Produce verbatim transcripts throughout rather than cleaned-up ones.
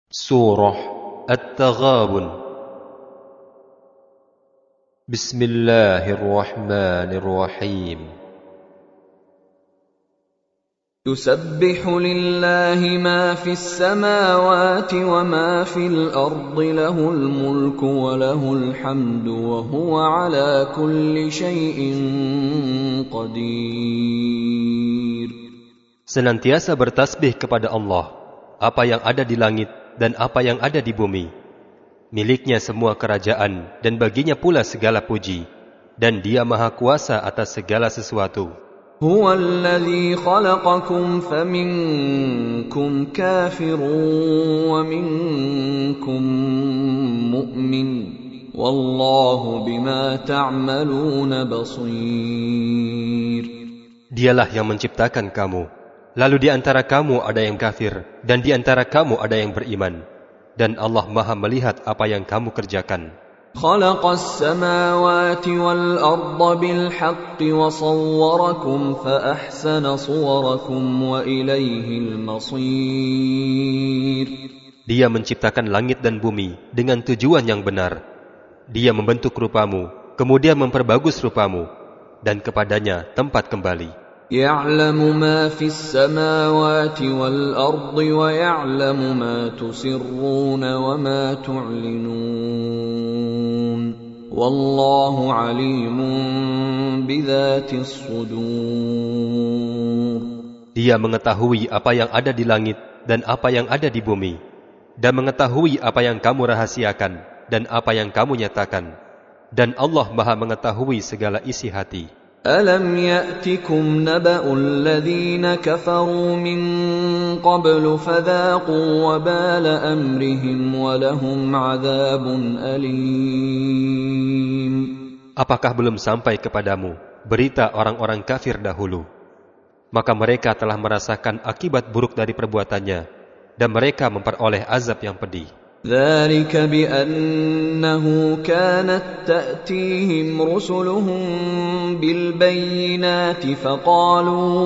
Surah At-Taghabun. Bismillahirrahmanirrahim. Yusabbihu lillahi ma fis samawati wa ma fil ardi lahul mulku wa lahul hamdu wa huwa ala kulli syai'in qadir. Senantiasa bertasbih kepada Allah, apa yang ada di langit dan apa yang ada di bumi. Miliknya semua kerajaan dan baginya pula segala puji, dan Dia Maha Kuasa atas segala sesuatu. Huwa alladhi khalaqakum faminkum kafirun wa minkum mu'min wallahu bima ta'maluna basir. Dialah yang menciptakan kamu, lalu di antara kamu ada yang kafir dan di antara kamu ada yang beriman, dan Allah Maha melihat apa yang kamu kerjakan. Khalaqas samawati wal arda bil haqqi wa sawwarakum fa ahsana suwarakum wa ilaihil masir. Dia menciptakan langit dan bumi dengan tujuan yang benar. Dia membentuk rupamu, kemudian memperbagus rupamu, dan kepadanya tempat kembali. Ya'lamu ma fis samawati wal ardi wa ya'lamu ma tusirruna wa ma tu'linun. Wallahu alimun bidzatis sudur. Dia mengetahui apa yang ada di langit dan apa yang ada di bumi, dan mengetahui apa yang kamu rahasiakan dan apa yang kamu nyatakan. Dan Allah Maha mengetahui segala isi hati. Alam ya'tikum naba'ul ladzina kafaru min qablu fadhaqu wabala amrihim wa lahum 'adzabun alim. Apakah belum sampai kepadamu berita orang-orang kafir dahulu? Maka mereka telah merasakan akibat buruk dari perbuatannya, dan mereka memperoleh azab yang pedih. ذلك بأنه كانت تأتيهم رسلهم بالبينات فقالوا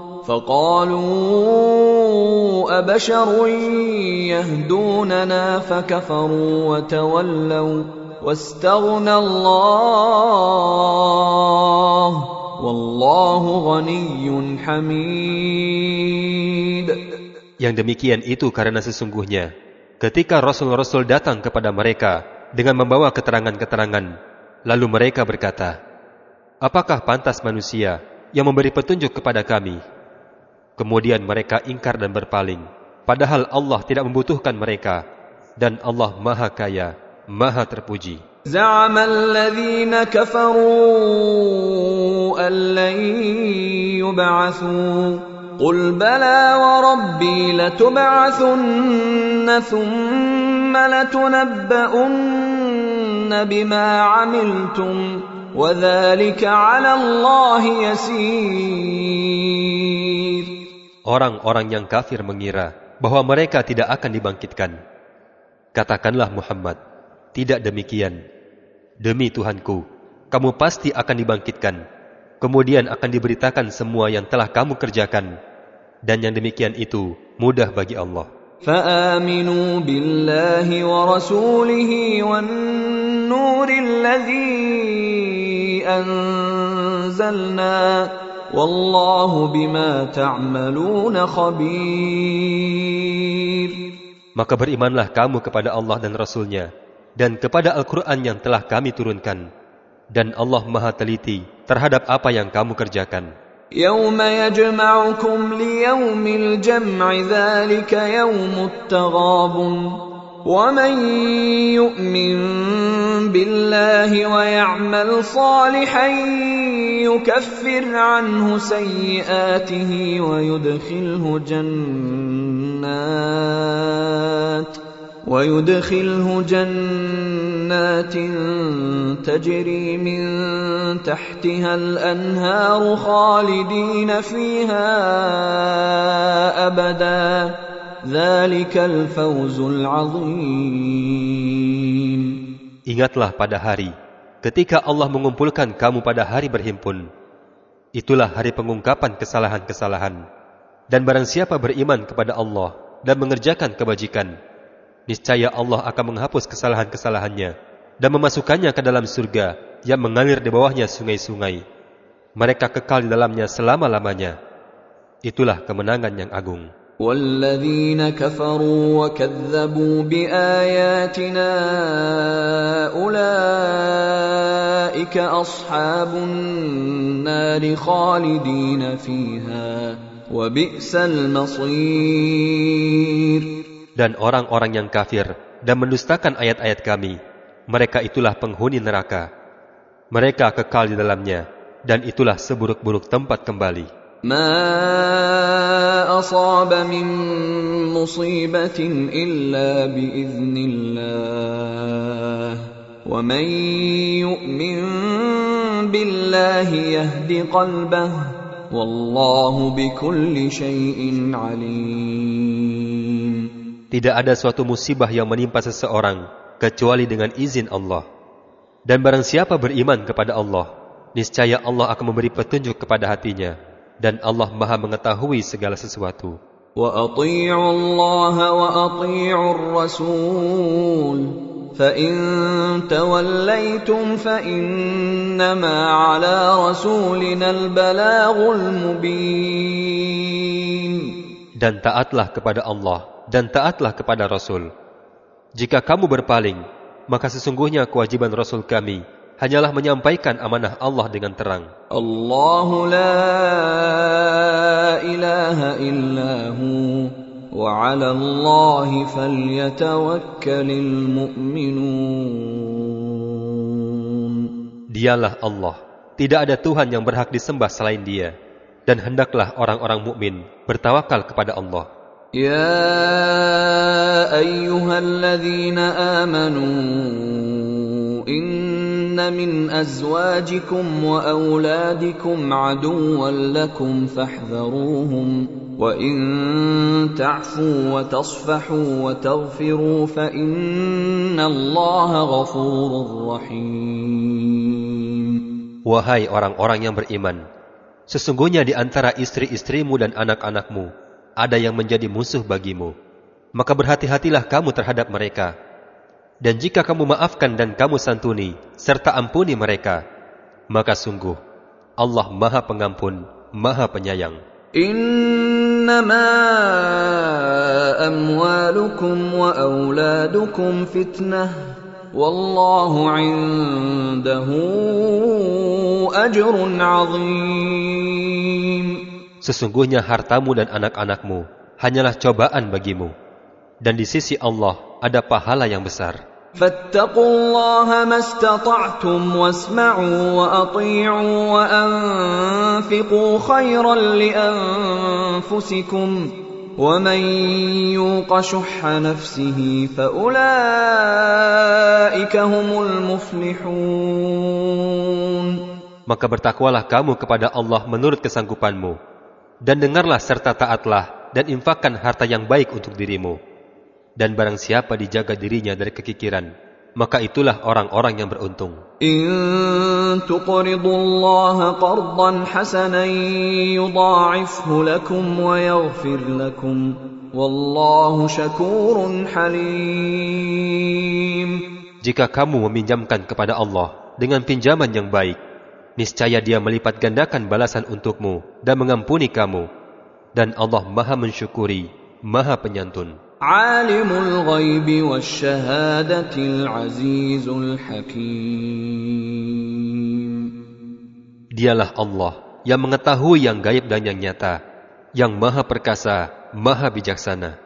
فقالوا أبشر يهدوننا فكفروا وتولوا واستغنى الله والله غني حميد. Yang demikian itu karena sesungguhnya ketika Rasul-Rasul datang kepada mereka dengan membawa keterangan-keterangan, lalu mereka berkata, apakah pantas manusia yang memberi petunjuk kepada kami? Kemudian mereka ingkar dan berpaling, padahal Allah tidak membutuhkan mereka, dan Allah Maha Kaya, Maha Terpuji. Za'ama alladhina kafaru an lan yub'atsu قل بلى وربي لتبعثن ثم لتنبؤن بما عملتم وذلك على الله يسير. Orang-orang yang kafir mengira bahwa mereka tidak akan dibangkitkan. Katakanlah Muhammad, tidak demikian. Demi Tuhanku, kamu pasti akan dibangkitkan. Kemudian akan diberitakan semua yang telah kamu kerjakan, dan yang demikian itu mudah bagi Allah. فَآمِنُوا بِاللَّهِ وَرَسُولِهِ وَالنُّورِ الَّذِي أَنزَلْنَا وَاللَّهُ بِمَا تَعْمَلُونَ خَبِيرٌ. Maka berimanlah kamu kepada Allah dan Rasul-Nya, dan kepada Al-Quran yang telah kami turunkan, dan Allah Maha teliti terhadap apa yang kamu kerjakan. Yauma yajma'ukum liyaumil jam'i dzalika yaumut taghabun wa man yu'min billahi wa ya'mal salihan yukaffir 'anhu sayyi'atihi wa yudkhilhu jannat ويدخله جنات تجري من تحتها الأنهار خالدين فيها أبدا ذلك الفوز العظيم. Ingatlah pada hari ketika Allah mengumpulkan kamu pada hari berhimpun. Itulah hari pengungkapan kesalahan-kesalahan. Dan barang siapa beriman kepada Allah dan mengerjakan kebajikan, niscaya Allah akan menghapus kesalahan-kesalahannya dan memasukkannya ke dalam surga yang mengalir di bawahnya sungai-sungai. Mereka kekal di dalamnya selama-lamanya. Itulah kemenangan yang agung. وَالَّذِينَ كَفَرُوا وَكَذَّبُوا بِآيَاتِنَا أُولَئِكَ أَصْحَابُ النَّارِ خَالِدِينَ فِيهَا وَبِئْسَ الْمَصِيرُ. Dan orang-orang yang kafir dan mendustakan ayat-ayat kami, mereka itulah penghuni neraka. Mereka kekal di dalamnya, dan itulah seburuk-buruk tempat kembali. مَا أَصَابَ مِن مُّصِيبَةٍ إِلَّا بِإِذْنِ اللَّهِ وَمَن يُؤْمِن بِاللَّهِ يَهْدِ قَلْبَهُ وَاللَّهُ بِكُلِّ شَيْءٍ عَلِيمٌ. Tidak ada suatu musibah yang menimpa seseorang kecuali dengan izin Allah. Dan barang siapa beriman kepada Allah, niscaya Allah akan memberi petunjuk kepada hatinya, dan Allah Maha mengetahui segala sesuatu. وَأَطِيعُوا اللَّهَ وَأَطِيعُوا الرَّسُولَ فَإِن تَوَلَّيْتُمْ فَإِنَّمَا عَلَى رَسُولِنَا الْبَلَاغُ الْمُبِينُ. Dan taatlah kepada Allah dan taatlah kepada Rasul. Jika kamu berpaling, maka sesungguhnya kewajiban Rasul kami hanyalah menyampaikan amanah Allah dengan terang. Allahu la ilaha illahu wa 'ala Allahi falyatawakkalul mu'minun. Dialah Allah, tidak ada Tuhan yang berhak disembah selain Dia, dan hendaklah orang-orang mukmin bertawakal kepada Allah. Ya ayyuhalladzina amanu inna min azwajikum wa auladikum aduwwan lakum fahdharuhum wa in ta'fu wa tasfahu wa taghfiru fa innallaha ghafurur rahim. Wahai orang-orang yang beriman, sesungguhnya di antara istri-istrimu dan anak-anakmu ada yang menjadi musuh bagimu, maka berhati-hatilah kamu terhadap mereka. Dan jika kamu maafkan dan kamu santuni, serta ampuni mereka, maka sungguh Allah Maha Pengampun, Maha Penyayang. Innama amwalukum wa auladukum fitnah, wallahu indahu ajrun azim. Sesungguhnya hartamu dan anak-anakmu hanyalah cobaan bagimu, dan di sisi Allah ada pahala yang besar. Fattaqullaha mastata'tum wasma'u wa ati'u wa anfiqu khairan li anfusikum wa man yuqa shuhha nafsihi fa ulaika humul muflihun. Maka bertakwalah kamu kepada Allah menurut kesanggupanmu, dan dengarlah serta taatlah dan infakkan harta yang baik untuk dirimu. Dan barang siapa dijaga dirinya dari kekikiran, maka itulah orang-orang yang beruntung. In tuqridullaha qardan hasanan yudha'ifhu lakum wa yaghfir lakum wallahu syakurun halim. Jika kamu meminjamkan kepada Allah dengan pinjaman yang baik, niscaya Dia melipat gandakan balasan untukmu dan mengampuni kamu, dan Allah Maha mensyukuri, Maha penyantun. Alimul ghaibi wasyahadatil azizul hakim. Dialah Allah yang mengetahui yang gaib dan yang nyata, yang Maha perkasa, Maha bijaksana.